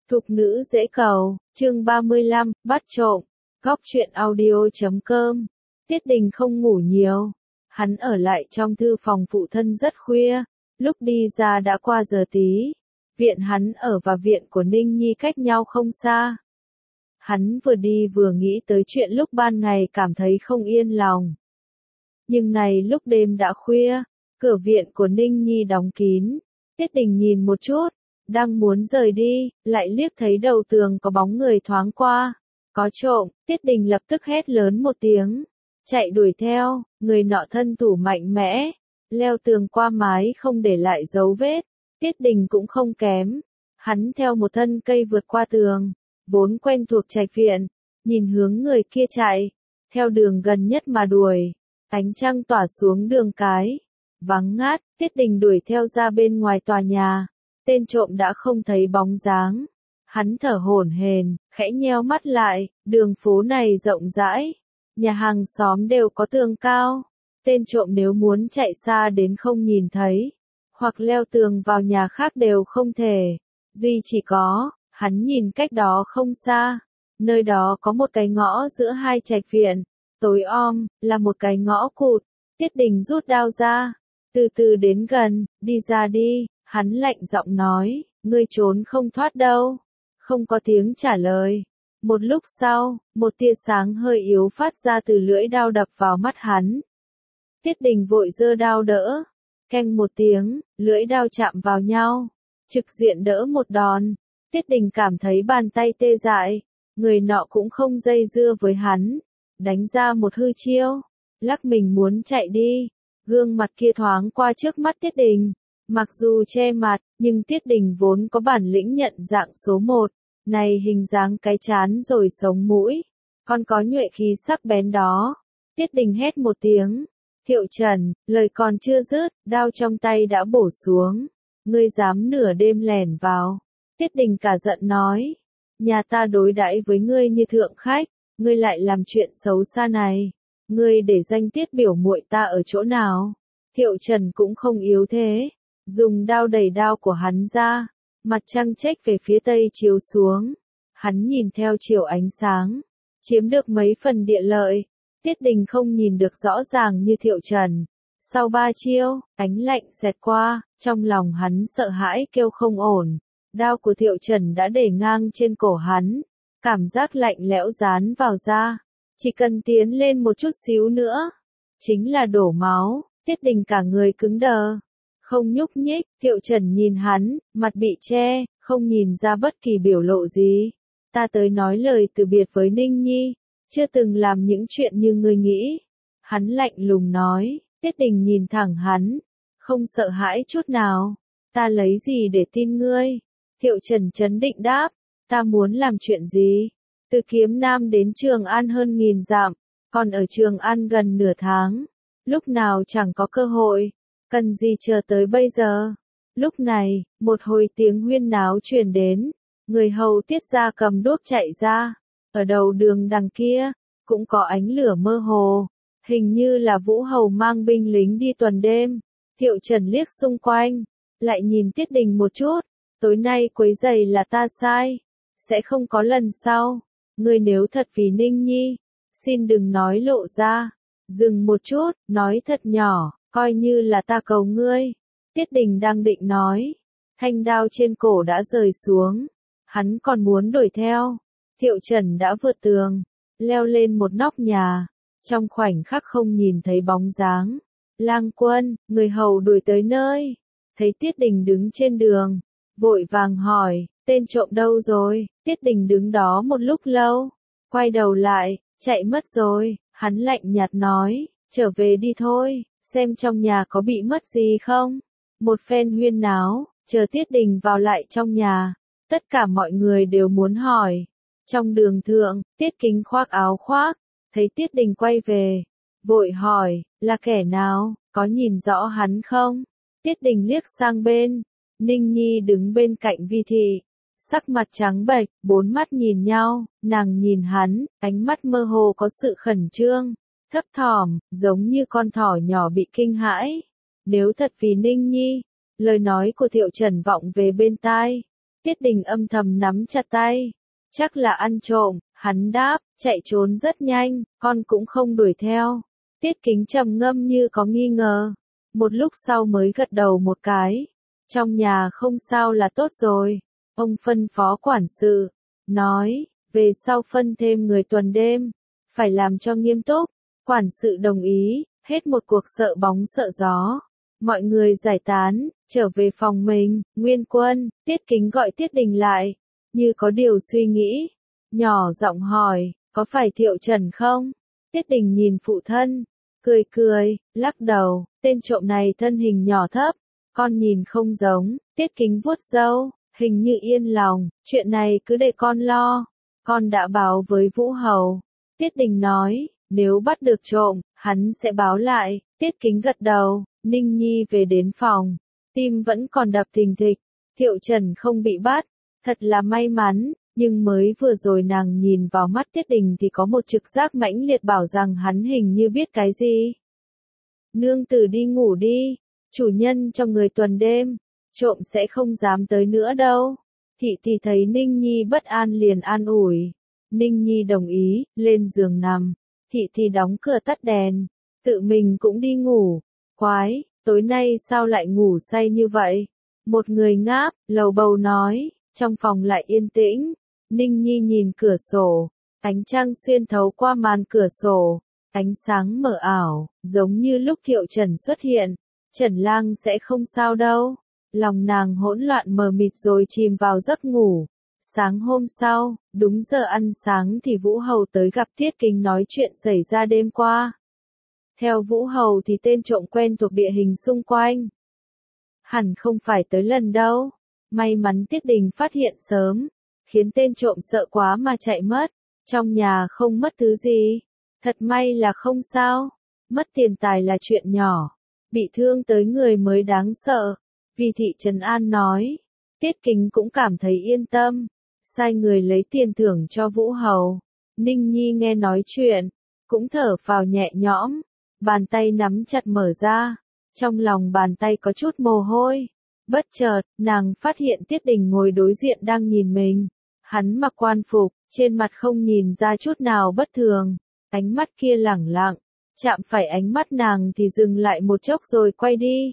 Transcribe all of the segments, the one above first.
Thục nữ dễ cầu, chương 35, bắt trộm, góc truyện audio.com. Tiết Đình không ngủ nhiều. Hắn ở lại trong thư phòng phụ thân rất khuya, lúc đi ra đã qua giờ tí. Viện hắn ở và viện của Ninh Nhi cách nhau không xa. Hắn vừa đi vừa nghĩ tới chuyện lúc ban ngày cảm thấy không yên lòng. Nhưng này lúc đêm đã khuya, cửa viện của Ninh Nhi đóng kín. Tiết Đình nhìn một chút, đang muốn rời đi, lại liếc thấy đầu tường có bóng người thoáng qua. Có trộm, Tiết Đình lập tức hét lớn một tiếng. Chạy đuổi theo, người nọ thân thủ mạnh mẽ, leo tường qua mái không để lại dấu vết. Tiết Đình cũng không kém. Hắn theo một thân cây vượt qua tường, vốn quen thuộc trạch viện, nhìn hướng người kia chạy, theo đường gần nhất mà đuổi. Ánh trăng tỏa xuống đường cái, vắng ngát, Tiết Đình đuổi theo ra bên ngoài tòa nhà. Tên trộm đã không thấy bóng dáng. Hắn thở hổn hển, khẽ nheo mắt lại, đường phố này rộng rãi, nhà hàng xóm đều có tường cao. Tên trộm nếu muốn chạy xa đến không nhìn thấy, hoặc leo tường vào nhà khác đều không thể. Duy chỉ có, hắn nhìn cách đó không xa, nơi đó có một cái ngõ giữa hai trạch viện, tối om, là một cái ngõ cụt. Tiết Đình rút đao ra, từ từ đến gần, đi ra đi. Hắn lạnh giọng nói, ngươi trốn không thoát đâu. Không có tiếng trả lời. Một lúc sau, một tia sáng hơi yếu phát ra từ lưỡi đao đập vào mắt hắn. Tiết Đình vội giơ đao đỡ. Keng một tiếng, lưỡi đao chạm vào nhau. Trực diện đỡ một đòn. Tiết Đình cảm thấy bàn tay tê dại. Người nọ cũng không dây dưa với hắn. Đánh ra một hư chiêu. Lắc mình muốn chạy đi. Gương mặt kia thoáng qua trước mắt Tiết Đình. Mặc dù che mặt, nhưng Tiết Đình vốn có bản lĩnh nhận dạng số 1, này hình dáng cái trán rồi sống mũi, còn có nhuệ khí sắc bén đó. Tiết Đình hét một tiếng, Thiệu Trần, lời còn chưa dứt, đao trong tay đã bổ xuống. Ngươi dám nửa đêm lẻn vào. Tiết Đình cả giận nói, nhà ta đối đãi với ngươi như thượng khách, ngươi lại làm chuyện xấu xa này. Ngươi để danh Tiết biểu muội ta ở chỗ nào? Thiệu Trần cũng không yếu thế. Dùng đao đẩy đao của hắn ra, mặt trăng chếch về phía tây chiếu xuống. Hắn nhìn theo chiều ánh sáng, chiếm được mấy phần địa lợi. Tiết Đình không nhìn được rõ ràng như Thiệu Trần. Sau 3 chiêu, ánh lạnh xẹt qua, trong lòng hắn sợ hãi kêu không ổn. Đao của Thiệu Trần đã để ngang trên cổ hắn, cảm giác lạnh lẽo dán vào da. Chỉ cần tiến lên một chút xíu nữa, chính là đổ máu. Tiết Đình cả người cứng đờ, không nhúc nhích. Thiệu Trần nhìn hắn, mặt bị che, không nhìn ra bất kỳ biểu lộ gì. Ta tới nói lời từ biệt với Ninh Nhi, chưa từng làm những chuyện như ngươi nghĩ. Hắn lạnh lùng nói. Tiết Đình nhìn thẳng hắn, không sợ hãi chút nào. Ta lấy gì để tin ngươi? Thiệu Trần trấn định đáp, ta muốn làm chuyện gì? Từ Kiếm Nam đến Trường An hơn 1000 dặm, còn ở Trường An gần nửa tháng. Lúc nào chẳng có cơ hội, cần gì chờ tới bây giờ? Lúc này, một hồi tiếng huyên náo truyền đến, người hầu Tiết gia cầm đuốc chạy ra. Ở đầu đường đằng kia, cũng có ánh lửa mơ hồ, hình như là Vũ Hầu mang binh lính đi tuần đêm. Thiệu Trần liếc xung quanh, lại nhìn Tiết Đình một chút, tối nay quấy rầy là ta sai, sẽ không có lần sau. Ngươi nếu thật vì Ninh Nhi, xin đừng nói lộ ra. Dừng một chút, nói thật nhỏ, coi như là ta cầu ngươi. Tiết Đình đang định nói, thanh đao trên cổ đã rời xuống. Hắn còn muốn đuổi theo. Thiệu Trần đã vượt tường, leo lên một nóc nhà. Trong khoảnh khắc không nhìn thấy bóng dáng. Lang Quân, người hầu đuổi tới nơi. Thấy Tiết Đình đứng trên đường, vội vàng hỏi, tên trộm đâu rồi? Tiết Đình đứng đó một lúc lâu, quay đầu lại, chạy mất rồi. Hắn lạnh nhạt nói, trở về đi thôi, xem trong nhà có bị mất gì không. Một phen huyên náo, chờ Tiết Đình vào lại trong nhà. Tất cả mọi người đều muốn hỏi. Trong đường thượng, Tiết Kính khoác áo khoác, thấy Tiết Đình quay về, vội hỏi, là kẻ nào, có nhìn rõ hắn không? Tiết Đình liếc sang bên, Ninh Nhi đứng bên cạnh Vi Thị, sắc mặt trắng bệch, bốn mắt nhìn nhau. Nàng nhìn hắn, ánh mắt mơ hồ có sự khẩn trương, thấp thỏm, giống như con thỏ nhỏ bị kinh hãi. Nếu thật vì Ninh Nhi, lời nói của Thiệu Trần vọng về bên tai. Tiết Đình âm thầm nắm chặt tay. Chắc là ăn trộm, hắn đáp, chạy trốn rất nhanh, con cũng không đuổi theo. Tiết Kính trầm ngâm như có nghi ngờ. Một lúc sau mới gật đầu một cái. Trong nhà không sao là tốt rồi. Ông phân phó quản sự, nói, về sau phân thêm người tuần đêm, phải làm cho nghiêm túc. Quản sự đồng ý, hết một cuộc sợ bóng sợ gió. Mọi người giải tán, trở về phòng mình, Nguyên Quân, Tiết Kính gọi Tiết Đình lại, như có điều suy nghĩ, nhỏ giọng hỏi, có phải Thiệu Trần không? Tiết Đình nhìn phụ thân, cười cười, lắc đầu, tên trộm này thân hình nhỏ thấp, con nhìn không giống. Tiết Kính vuốt râu, hình như yên lòng, chuyện này cứ để con lo, con đã báo với Vũ Hầu. Tiết Đình nói, nếu bắt được trộm, hắn sẽ báo lại. Tiết Kính gật đầu. Ninh Nhi về đến phòng, tim vẫn còn đập thình thịch. Thiệu Trần không bị bắt, thật là may mắn, nhưng mới vừa rồi nàng nhìn vào mắt Tiết Đình thì có một trực giác mãnh liệt bảo rằng hắn hình như biết cái gì. Nương tử đi ngủ đi, chủ nhân cho người tuần đêm, trộm sẽ không dám tới nữa đâu. Thị thì thấy Ninh Nhi bất an liền an ủi. Ninh Nhi đồng ý, lên giường nằm. Thị thì đóng cửa tắt đèn, tự mình cũng đi ngủ. Quái, tối nay sao lại ngủ say như vậy? Một người ngáp, lầu bầu nói, trong phòng lại yên tĩnh. Ninh Nhi nhìn cửa sổ, ánh trăng xuyên thấu qua màn cửa sổ, ánh sáng mờ ảo, giống như lúc Thiệu Trần xuất hiện. Trần Lang sẽ không sao đâu. Lòng nàng hỗn loạn mờ mịt rồi chìm vào giấc ngủ. Sáng hôm sau, đúng giờ ăn sáng thì Vũ Hầu tới gặp Tiết Kính nói chuyện xảy ra đêm qua. Theo Vũ Hầu thì tên trộm quen thuộc địa hình xung quanh. Hẳn không phải tới lần đâu. May mắn Tiết Đình phát hiện sớm, khiến tên trộm sợ quá mà chạy mất. Trong nhà không mất thứ gì. Thật may là không sao. Mất tiền tài là chuyện nhỏ. Bị thương tới người mới đáng sợ. Vì thị Trần An nói. Tiết Kính cũng cảm thấy yên tâm. Sai người lấy tiền thưởng cho Vũ Hầu. Ninh Nhi nghe nói chuyện, cũng thở phào nhẹ nhõm. Bàn tay nắm chặt mở ra. Trong lòng bàn tay có chút mồ hôi. Bất chợt, nàng phát hiện Tiết Đình ngồi đối diện đang nhìn mình. Hắn mặc quan phục, trên mặt không nhìn ra chút nào bất thường. Ánh mắt kia lẳng lặng, chạm phải ánh mắt nàng thì dừng lại một chốc rồi quay đi.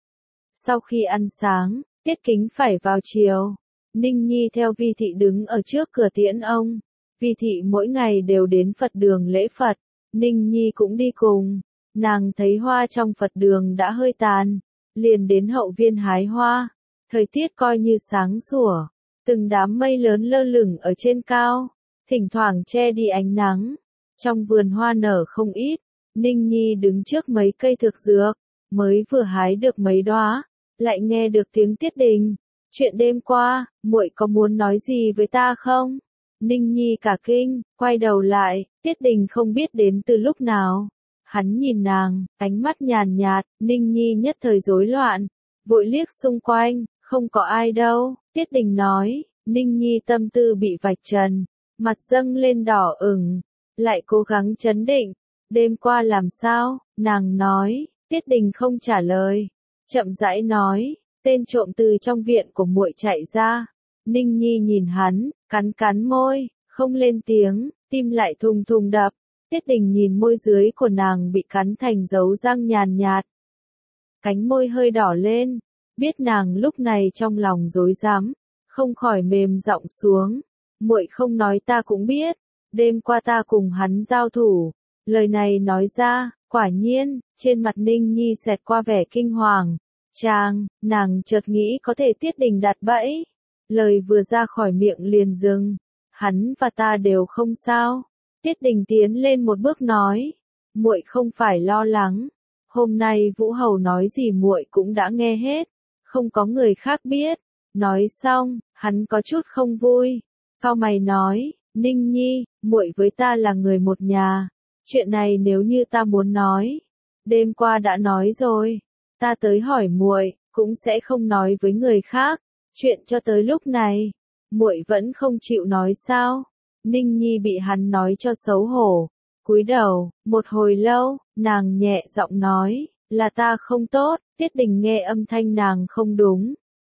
Sau khi ăn sáng, Tiết Kính phải vào chiều. Ninh Nhi theo Vi thị đứng ở trước cửa tiễn ông. Vi thị mỗi ngày đều đến Phật đường lễ Phật. Ninh Nhi cũng đi cùng. Nàng thấy hoa trong Phật đường đã hơi tàn, liền đến hậu viên hái hoa. Thời tiết coi như sáng sủa, từng đám mây lớn lơ lửng ở trên cao, thỉnh thoảng che đi ánh nắng. Trong vườn hoa nở không ít, Ninh Nhi đứng trước mấy cây thực dược, mới vừa hái được mấy đóa, lại nghe được tiếng Tiết Đình. Chuyện đêm qua, muội có muốn nói gì với ta không? Ninh Nhi cả kinh, quay đầu lại, Tiết Đình không biết đến từ lúc nào. Hắn nhìn nàng, ánh mắt nhàn nhạt, Ninh Nhi nhất thời rối loạn, vội liếc xung quanh, không có ai đâu. Tiết Đình nói, Ninh Nhi tâm tư bị vạch trần, mặt dâng lên đỏ ửng, lại cố gắng trấn định. Đêm qua làm sao? Nàng nói. Tiết Đình không trả lời, chậm rãi nói, tên trộm từ trong viện của muội chạy ra. Ninh Nhi nhìn hắn, cắn cắn môi, không lên tiếng, tim lại thùng thùng đập. Tiết Đình nhìn môi dưới của nàng bị cắn thành dấu răng nhàn nhạt. Cánh môi hơi đỏ lên, biết nàng lúc này trong lòng rối rắm, không khỏi mềm giọng xuống. Muội không nói ta cũng biết, đêm qua ta cùng hắn giao thủ. Lời này nói ra, quả nhiên, trên mặt Ninh Nhi xẹt qua vẻ kinh hoàng. Nàng chợt nghĩ có thể Tiết Đình đặt bẫy. Lời vừa ra khỏi miệng liền dừng. Hắn và ta đều không sao. Tiết Đình tiến lên một bước nói, muội không phải lo lắng. Hôm nay Vũ Hầu nói gì muội cũng đã nghe hết, không có người khác biết. Nói xong, hắn có chút không vui, cau mày nói, Ninh Nhi, muội với ta là người một nhà. Chuyện này nếu như ta muốn nói, đêm qua đã nói rồi. Ta tới hỏi muội, cũng sẽ không nói với người khác. Chuyện cho tới lúc này, muội vẫn không chịu nói sao? Ninh Nhi bị hắn nói cho xấu hổ, cúi đầu, một hồi lâu, nàng nhẹ giọng nói, là ta không tốt. Tiết Đình nghe âm thanh nàng không đúng,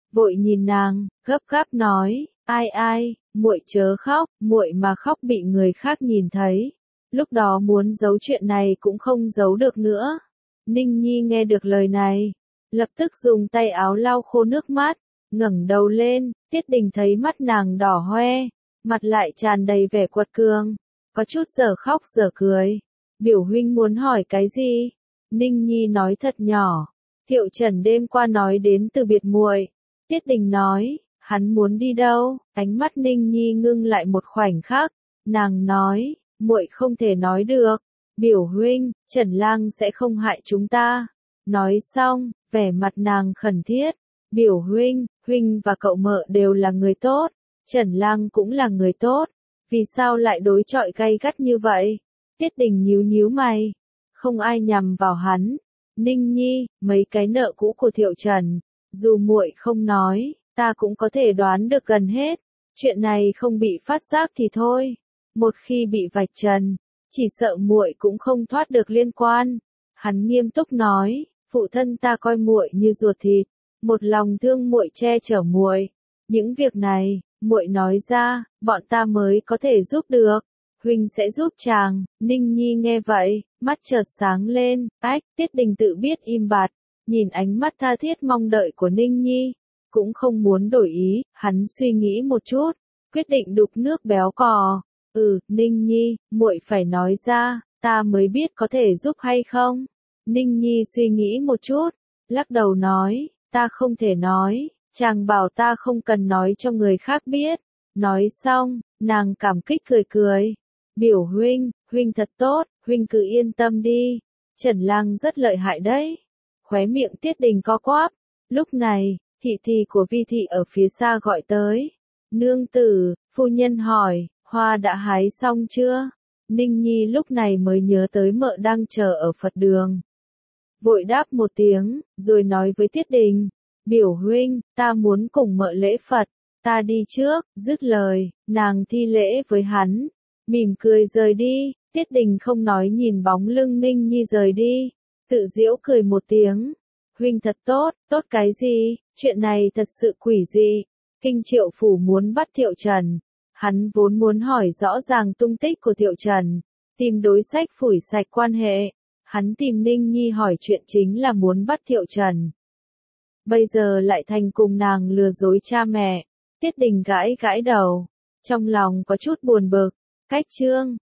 vội nhìn nàng, gấp gáp nói, ai, muội chớ khóc, muội mà khóc bị người khác nhìn thấy. Lúc đó muốn giấu chuyện này cũng không giấu được nữa. Ninh Nhi nghe được lời này, lập tức dùng tay áo lau khô nước mắt, ngẩng đầu lên, Tiết Đình thấy mắt nàng đỏ hoe, mặt lại tràn đầy vẻ quật cường, có chút giờ khóc giờ cười. Biểu huynh muốn hỏi cái gì? Ninh Nhi nói thật nhỏ, Thiệu Trần đêm qua nói đến từ biệt muội. Tiết Đình nói, hắn muốn đi đâu? Ánh mắt Ninh Nhi ngưng lại một khoảnh khắc, nàng nói, muội không thể nói được. Biểu huynh, Trần Lang sẽ không hại chúng ta. Nói xong, vẻ mặt nàng khẩn thiết. Biểu huynh, huynh và cậu mợ đều là người tốt. Trần Lang cũng là người tốt. Vì sao lại đối chọi gay gắt như vậy? Tiết Đình nhíu nhíu mày. Không ai nhằm vào hắn. Ninh Nhi, mấy cái nợ cũ của Thiệu Trần, dù muội không nói, ta cũng có thể đoán được gần hết. Chuyện này không bị phát giác thì thôi. Một khi bị vạch trần, chỉ sợ muội cũng không thoát được liên quan. Hắn nghiêm túc nói, phụ thân ta coi muội như ruột thịt, một lòng thương muội che chở muội. Những việc này, muội nói ra, bọn ta mới có thể giúp được. Huynh sẽ giúp chàng. Ninh Nhi nghe vậy, mắt chợt sáng lên, Tiết Đình tự biết im bặt, nhìn ánh mắt tha thiết mong đợi của Ninh Nhi, cũng không muốn đổi ý, hắn suy nghĩ một chút, quyết định đục nước béo cò. Ninh Nhi, muội phải nói ra, ta mới biết có thể giúp hay không. Ninh Nhi suy nghĩ một chút, lắc đầu nói, ta không thể nói, chàng bảo ta không cần nói cho người khác biết. Nói xong, nàng cảm kích cười cười. Biểu huynh, huynh thật tốt, huynh cứ yên tâm đi. Trần Lang rất lợi hại đấy. Khóe miệng Tiết Đình co quắp. Lúc này, thị thị của Vi thị ở phía xa gọi tới. Nương tử, phu nhân hỏi, hoa đã hái xong chưa? Ninh Nhi lúc này mới nhớ tới mợ đang chờ ở Phật đường. Vội đáp một tiếng, rồi nói với Tiết Đình. Biểu huynh, ta muốn cùng mợ lễ Phật, ta đi trước. Dứt lời, nàng thi lễ với hắn, mỉm cười rời đi. Tiết Đình không nói nhìn bóng lưng Ninh Nhi rời đi, tự giễu cười một tiếng. Huynh thật tốt, tốt cái gì, chuyện này thật sự quỷ dị. Kinh Triệu Phủ muốn bắt Thiệu Trần. Hắn vốn muốn hỏi rõ ràng tung tích của Thiệu Trần, tìm đối sách phủi sạch quan hệ. Hắn tìm Ninh Nhi hỏi chuyện chính là muốn bắt Thiệu Trần. Bây giờ lại thành cùng nàng lừa dối cha mẹ. Tiết Đình gãi gãi đầu, trong lòng có chút buồn bực. Cách chương